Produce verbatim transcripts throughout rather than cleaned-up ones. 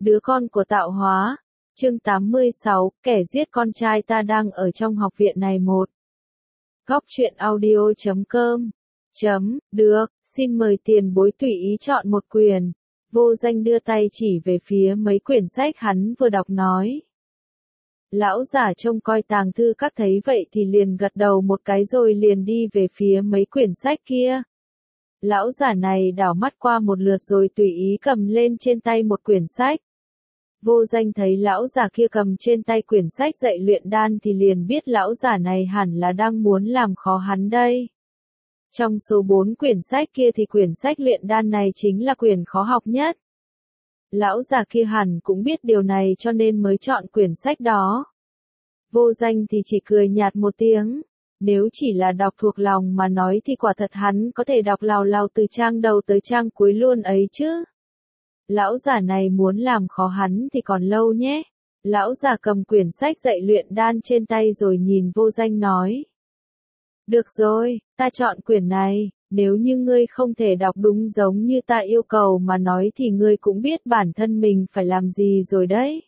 Đứa con của tạo hóa. Chương tám mươi sáu, kẻ giết con trai ta đang ở trong học viện này một. Góc truyện audio chấm com. Chấm, được, xin mời tiền bối tùy ý chọn một quyển. Vô Danh đưa tay chỉ về phía mấy quyển sách hắn vừa đọc nói. Lão giả trông coi tàng thư các thấy vậy thì liền gật đầu một cái rồi liền đi về phía mấy quyển sách kia. Lão giả này đảo mắt qua một lượt rồi tùy ý cầm lên trên tay một quyển sách. Vô Danh thấy lão giả kia cầm trên tay quyển sách dạy luyện đan thì liền biết lão giả này hẳn là đang muốn làm khó hắn đây. Trong số bốn quyển sách kia thì quyển sách luyện đan này chính là quyển khó học nhất. Lão già kia hẳn cũng biết điều này cho nên mới chọn quyển sách đó. Vô Danh thì chỉ cười nhạt một tiếng. Nếu chỉ là đọc thuộc lòng mà nói thì quả thật hắn có thể đọc lào lào từ trang đầu tới trang cuối luôn ấy chứ. Lão già này muốn làm khó hắn thì còn lâu nhé. Lão già cầm quyển sách dạy luyện đan trên tay rồi nhìn Vô Danh nói. Được rồi, ta chọn quyển này, nếu như ngươi không thể đọc đúng giống như ta yêu cầu mà nói thì ngươi cũng biết bản thân mình phải làm gì rồi đấy.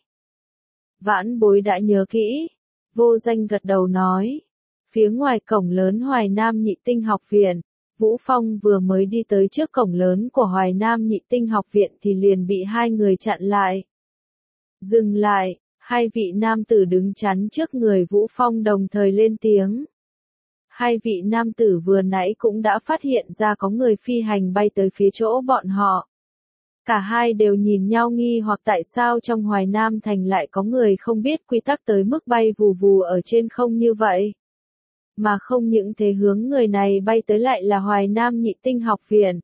Vãn bối đã nhớ kỹ. Vô Danh gật đầu nói. Phía ngoài cổng lớn Hoài Nam Nhị Tinh Học Viện, Vũ Phong vừa mới đi tới trước cổng lớn của Hoài Nam Nhị Tinh Học Viện thì liền bị hai người chặn lại. Dừng lại, hai vị nam tử đứng chắn trước người Vũ Phong đồng thời lên tiếng. Hai vị nam tử vừa nãy cũng đã phát hiện ra có người phi hành bay tới phía chỗ bọn họ. Cả hai đều nhìn nhau nghi hoặc tại sao trong Hoài Nam Thành lại có người không biết quy tắc tới mức bay vù vù ở trên không như vậy. Mà không những thế hướng người này bay tới lại là Hoài Nam Nhị Tinh Học Viện.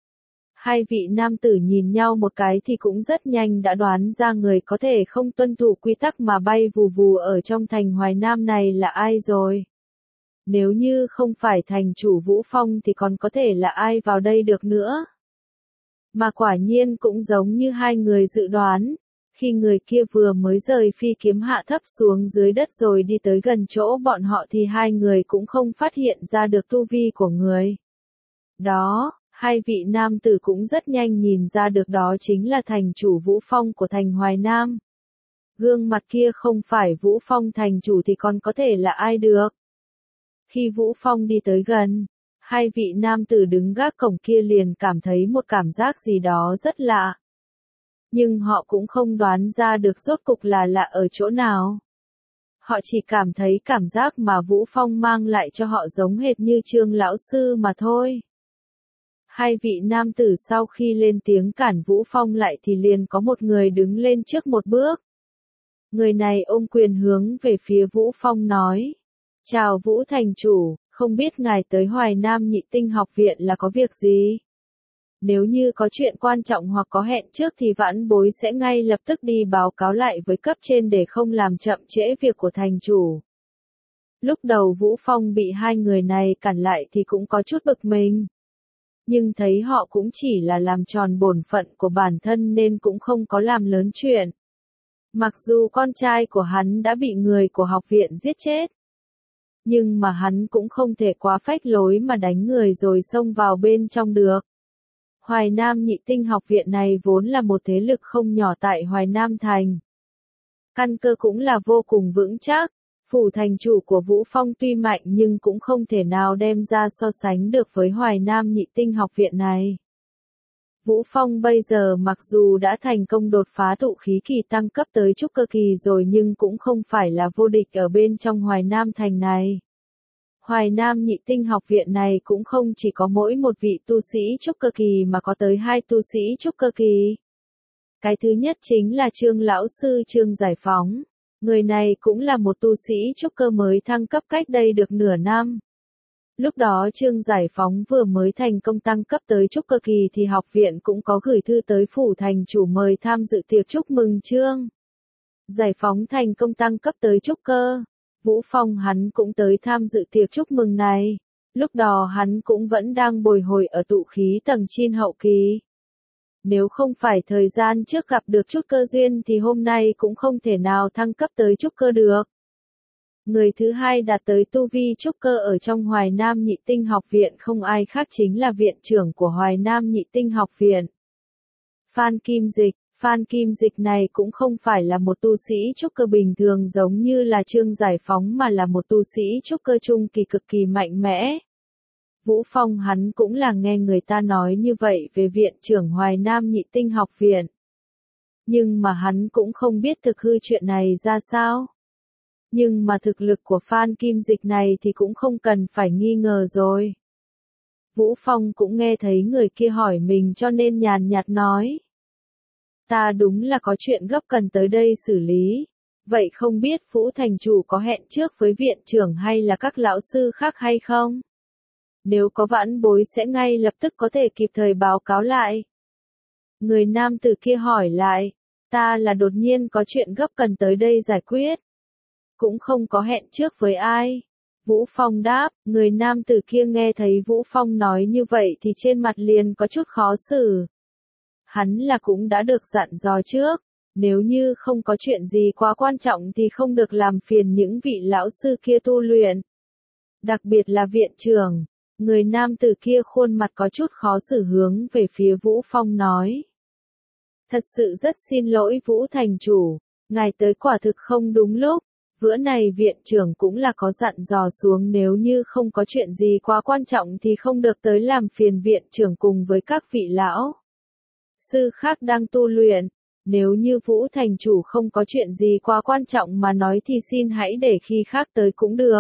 Hai vị nam tử nhìn nhau một cái thì cũng rất nhanh đã đoán ra người có thể không tuân thủ quy tắc mà bay vù vù ở trong thành Hoài Nam này là ai rồi. Nếu như không phải thành chủ Vũ Phong thì còn có thể là ai vào đây được nữa. Mà quả nhiên cũng giống như hai người dự đoán. Khi người kia vừa mới rời phi kiếm hạ thấp xuống dưới đất rồi đi tới gần chỗ bọn họ thì hai người cũng không phát hiện ra được tu vi của người. Đó, hai vị nam tử cũng rất nhanh nhìn ra được đó chính là thành chủ Vũ Phong của thành Hoài Nam. Gương mặt kia không phải Vũ Phong thành chủ thì còn có thể là ai được. Khi Vũ Phong đi tới gần, hai vị nam tử đứng gác cổng kia liền cảm thấy một cảm giác gì đó rất lạ. Nhưng họ cũng không đoán ra được rốt cục là lạ ở chỗ nào. Họ chỉ cảm thấy cảm giác mà Vũ Phong mang lại cho họ giống hệt như Trương lão sư mà thôi. Hai vị nam tử sau khi lên tiếng cản Vũ Phong lại thì liền có một người đứng lên trước một bước. Người này ôm quyền hướng về phía Vũ Phong nói. Chào Vũ thành chủ, không biết ngài tới Hoài Nam Nhị Tinh Học Viện là có việc gì? Nếu như có chuyện quan trọng hoặc có hẹn trước thì vãn bối sẽ ngay lập tức đi báo cáo lại với cấp trên để không làm chậm trễ việc của thành chủ. Lúc đầu Vũ Phong bị hai người này cản lại thì cũng có chút bực mình. Nhưng thấy họ cũng chỉ là làm tròn bổn phận của bản thân nên cũng không có làm lớn chuyện. Mặc dù con trai của hắn đã bị người của học viện giết chết. Nhưng mà hắn cũng không thể quá phách lối mà đánh người rồi xông vào bên trong được. Hoài Nam Nhị Tinh Học Viện này vốn là một thế lực không nhỏ tại Hoài Nam Thành. Căn cơ cũng là vô cùng vững chắc, phủ thành chủ của Vũ Phong tuy mạnh nhưng cũng không thể nào đem ra so sánh được với Hoài Nam Nhị Tinh Học Viện này. Vũ Phong bây giờ mặc dù đã thành công đột phá tụ khí kỳ tăng cấp tới trúc cơ kỳ rồi nhưng cũng không phải là vô địch ở bên trong Hoài Nam Thành này. Hoài Nam Nhị Tinh Học Viện này cũng không chỉ có mỗi một vị tu sĩ trúc cơ kỳ mà có tới hai tu sĩ trúc cơ kỳ. Cái thứ nhất chính là Trương lão sư Trương Giải Phóng. Người này cũng là một tu sĩ trúc cơ mới thăng cấp cách đây được nửa năm. Lúc đó Trương Giải Phóng vừa mới thành công tăng cấp tới trúc cơ kỳ thì học viện cũng có gửi thư tới phủ thành chủ mời tham dự tiệc chúc mừng Trương Giải Phóng thành công tăng cấp tới trúc cơ. Vũ Phong hắn cũng tới tham dự tiệc chúc mừng này. Lúc đó hắn cũng vẫn đang bồi hồi ở tụ khí tầng chín hậu kỳ. Nếu không phải thời gian trước gặp được chút cơ duyên thì hôm nay cũng không thể nào thăng cấp tới trúc cơ được. Người thứ hai đạt tới tu vi trúc cơ ở trong Hoài Nam Nhị Tinh Học Viện không ai khác chính là viện trưởng của Hoài Nam Nhị Tinh Học Viện. Phan Kim Dịch. Phan Kim Dịch này cũng không phải là một tu sĩ trúc cơ bình thường giống như là Trương Giải Phóng mà là một tu sĩ trúc cơ trung kỳ cực kỳ mạnh mẽ. Vũ Phong hắn cũng là nghe người ta nói như vậy về viện trưởng Hoài Nam Nhị Tinh học viện. Nhưng mà hắn cũng không biết thực hư chuyện này ra sao. Nhưng mà thực lực của Phan Kim Dịch này thì cũng không cần phải nghi ngờ rồi. Vũ Phong cũng nghe thấy người kia hỏi mình cho nên nhàn nhạt nói. Ta đúng là có chuyện gấp cần tới đây xử lý. Vậy không biết Vũ thành chủ có hẹn trước với viện trưởng hay là các lão sư khác hay không? Nếu có vãn bối sẽ ngay lập tức có thể kịp thời báo cáo lại. Người nam tử kia hỏi lại. Ta là đột nhiên có chuyện gấp cần tới đây giải quyết. Cũng không có hẹn trước với ai. Vũ Phong đáp, người nam tử kia nghe thấy Vũ Phong nói như vậy thì trên mặt liền có chút khó xử. Hắn là cũng đã được dặn dò trước, nếu như không có chuyện gì quá quan trọng thì không được làm phiền những vị lão sư kia tu luyện. Đặc biệt là viện trưởng, người nam tử kia khuôn mặt có chút khó xử hướng về phía Vũ Phong nói. Thật sự rất xin lỗi Vũ thành chủ, ngài tới quả thực không đúng lúc. Bữa này viện trưởng cũng là có dặn dò xuống nếu như không có chuyện gì quá quan trọng thì không được tới làm phiền viện trưởng cùng với các vị lão sư khác đang tu luyện. Nếu như Vũ thành chủ không có chuyện gì quá quan trọng mà nói thì xin hãy để khi khác tới cũng được.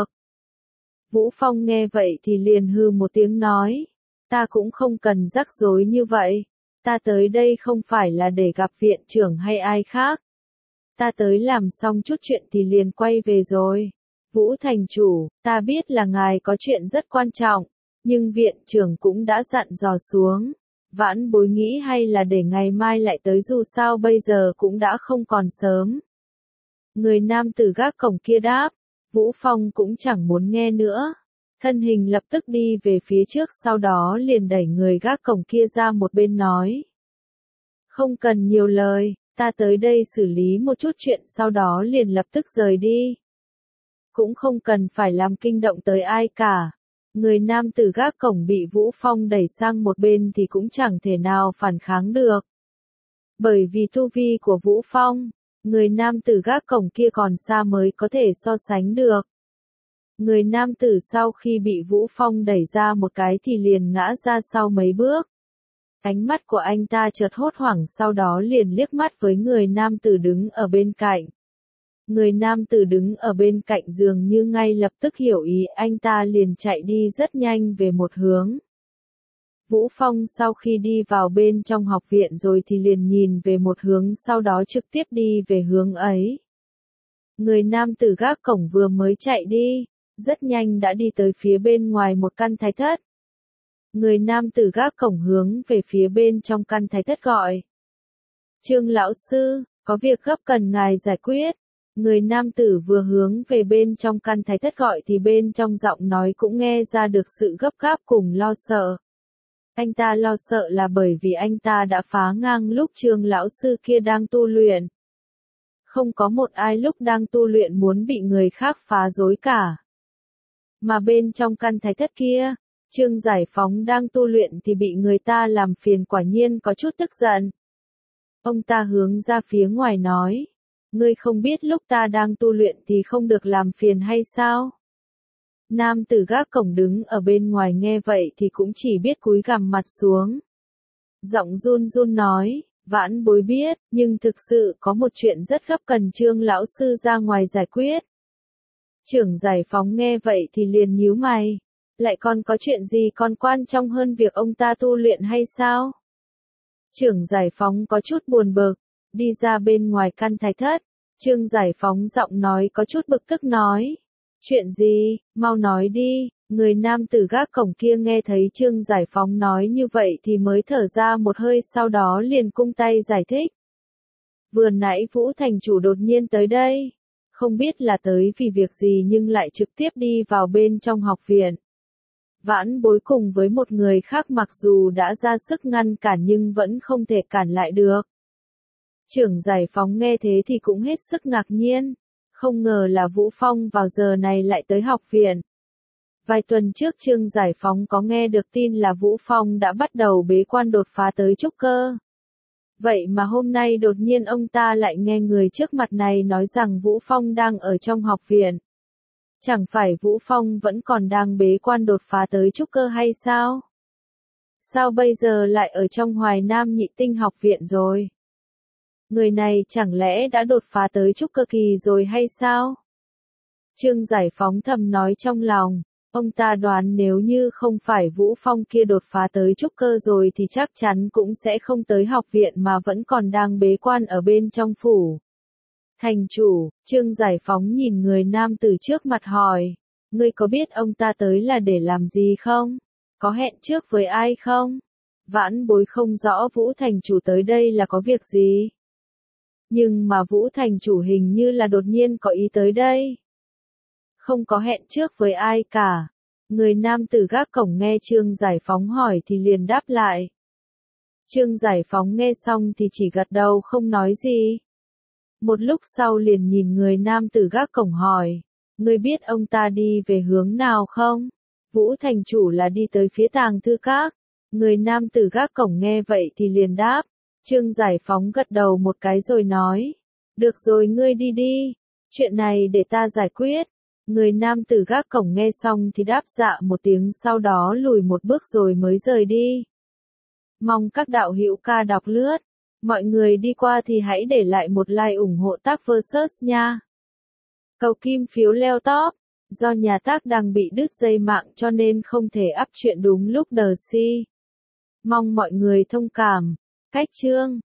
Vũ Phong nghe vậy thì liền hừ một tiếng nói. Ta cũng không cần rắc rối như vậy. Ta tới đây không phải là để gặp viện trưởng hay ai khác. Ta tới làm xong chút chuyện thì liền quay về rồi. Vũ thành chủ, ta biết là ngài có chuyện rất quan trọng, nhưng viện trưởng cũng đã dặn dò xuống. Vãn bối nghĩ hay là để ngày mai lại tới dù sao bây giờ cũng đã không còn sớm. Người nam tử gác cổng kia đáp, Vũ Phong cũng chẳng muốn nghe nữa. Thân hình lập tức đi về phía trước sau đó liền đẩy người gác cổng kia ra một bên nói. Không cần nhiều lời. Ta tới đây xử lý một chút chuyện sau đó liền lập tức rời đi. Cũng không cần phải làm kinh động tới ai cả. Người nam tử gác cổng bị Vũ Phong đẩy sang một bên thì cũng chẳng thể nào phản kháng được. Bởi vì tu vi của Vũ Phong, người nam tử gác cổng kia còn xa mới có thể so sánh được. Người nam tử sau khi bị Vũ Phong đẩy ra một cái thì liền ngã ra sau mấy bước. Ánh mắt của anh ta chợt hốt hoảng sau đó liền liếc mắt với người nam tử đứng ở bên cạnh. Người nam tử đứng ở bên cạnh dường như ngay lập tức hiểu ý anh ta liền chạy đi rất nhanh về một hướng. Vũ Phong sau khi đi vào bên trong học viện rồi thì liền nhìn về một hướng sau đó trực tiếp đi về hướng ấy. Người nam tử gác cổng vừa mới chạy đi, rất nhanh đã đi tới phía bên ngoài một căn thái thất. Người nam tử gác cổng hướng về phía bên trong căn thái thất gọi. Trương lão sư, có việc gấp cần ngài giải quyết. Người nam tử vừa hướng về bên trong căn thái thất gọi thì bên trong giọng nói cũng nghe ra được sự gấp gáp cùng lo sợ. Anh ta lo sợ là bởi vì anh ta đã phá ngang lúc Trương lão sư kia đang tu luyện. Không có một ai lúc đang tu luyện muốn bị người khác phá rối cả. Mà bên trong căn thái thất kia, Trương Giải Phóng đang tu luyện thì bị người ta làm phiền quả nhiên có chút tức giận. Ông ta hướng ra phía ngoài nói, ngươi không biết lúc ta đang tu luyện thì không được làm phiền hay sao? Nam tử gác cổng đứng ở bên ngoài nghe vậy thì cũng chỉ biết cúi gằm mặt xuống. Giọng run run nói, vãn bối biết, nhưng thực sự có một chuyện rất gấp cần Trương lão sư ra ngoài giải quyết. Trưởng Giải Phóng nghe vậy thì liền nhíu mày. Lại còn có chuyện gì còn quan trọng hơn việc ông ta tu luyện hay sao? Trưởng Giải Phóng có chút buồn bực, đi ra bên ngoài căn thái thất. Trương Giải Phóng giọng nói có chút bực tức nói. Chuyện gì, mau nói đi. Người nam tử gác cổng kia nghe thấy Trương Giải Phóng nói như vậy thì mới thở ra một hơi sau đó liền cung tay giải thích. Vừa nãy Vũ thành chủ đột nhiên tới đây. Không biết là tới vì việc gì nhưng lại trực tiếp đi vào bên trong học viện. Vãn bối cùng với một người khác mặc dù đã ra sức ngăn cản nhưng vẫn không thể cản lại được. Trưởng Giải Phóng nghe thế thì cũng hết sức ngạc nhiên. Không ngờ là Vũ Phong vào giờ này lại tới học viện. Vài tuần trước Trương Giải Phóng có nghe được tin là Vũ Phong đã bắt đầu bế quan đột phá tới trúc cơ. Vậy mà hôm nay đột nhiên ông ta lại nghe người trước mặt này nói rằng Vũ Phong đang ở trong học viện. Chẳng phải Vũ Phong vẫn còn đang bế quan đột phá tới trúc cơ hay sao? Sao bây giờ lại ở trong Hoài Nam Nhị Tinh học viện rồi? Người này chẳng lẽ đã đột phá tới trúc cơ kỳ rồi hay sao? Trương Giải Phóng thầm nói trong lòng, ông ta đoán nếu như không phải Vũ Phong kia đột phá tới trúc cơ rồi thì chắc chắn cũng sẽ không tới học viện mà vẫn còn đang bế quan ở bên trong phủ. Thành chủ, Trương Giải Phóng nhìn người nam từ trước mặt hỏi, ngươi có biết ông ta tới là để làm gì không? Có hẹn trước với ai không? Vãn Bối không rõ Vũ thành chủ tới đây là có việc gì. Nhưng mà Vũ thành chủ hình như là đột nhiên có ý tới đây. Không có hẹn trước với ai cả. Người nam tử gác cổng nghe Trương Giải Phóng hỏi thì liền đáp lại. Trương Giải Phóng nghe xong thì chỉ gật đầu không nói gì. Một lúc sau liền nhìn người nam tử gác cổng hỏi, ngươi biết ông ta đi về hướng nào không? Vũ thành chủ là đi tới phía tàng thư các. Người nam tử gác cổng nghe vậy thì liền đáp. Trương Giải Phóng gật đầu một cái rồi nói, được rồi ngươi đi đi, chuyện này để ta giải quyết. Người nam tử gác cổng nghe xong thì đáp dạ một tiếng, sau đó lùi một bước rồi mới rời đi. Mong các đạo hữu ca đọc lướt. Mọi người đi qua thì hãy để lại một like ủng hộ tác versus nha. Cầu kim phiếu leo top. Do nhà tác đang bị đứt dây mạng cho nên không thể up truyện đúng lúc đờ si. Mong mọi người thông cảm. Cách chương